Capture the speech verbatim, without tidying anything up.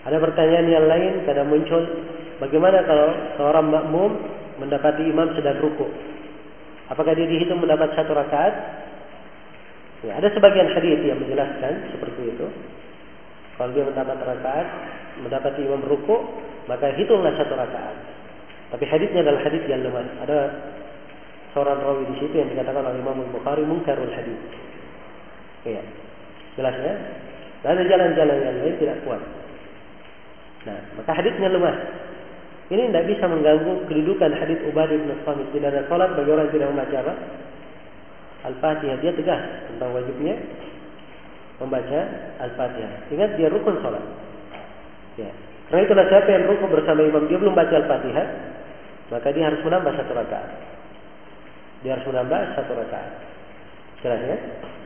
Ada pertanyaan yang lain kadang muncul, bagaimana kalau seorang makmum mendapati imam sedang ruku? Apakah dia dihitung mendapat satu rakaat? Ya, ada sebagian hadis yang menjelaskan seperti itu. Kalau dia mendapat rakaat, mendapati imam ruku, maka hitunglah satu rakaat. Tapi hadisnya adalah hadis yang lemah. Ada seorang rawi di situ yang dikatakan oleh Imam Bukhari munkarul hadis. Ya, jelas ya. Dan ada jalan-jalan yang lain tidak kuat. Nah, maka hadisnya lemah. Ini tidak bisa mengganggu kedudukan hadis Ubadah bin Samit. Tidak ada salat bagi orang yang tidak membaca apa? Al-Fatihah. Dia tegas tentang wajibnya membaca Al-Fatihah. Ingat dia rukun salat. Ya. Karena itulah siapa yang rukun bersama imam dia belum baca Al-Fatihah, maka dia harus menambah satu rakaat. Dia harus menambah satu rakaat. Jelas ya?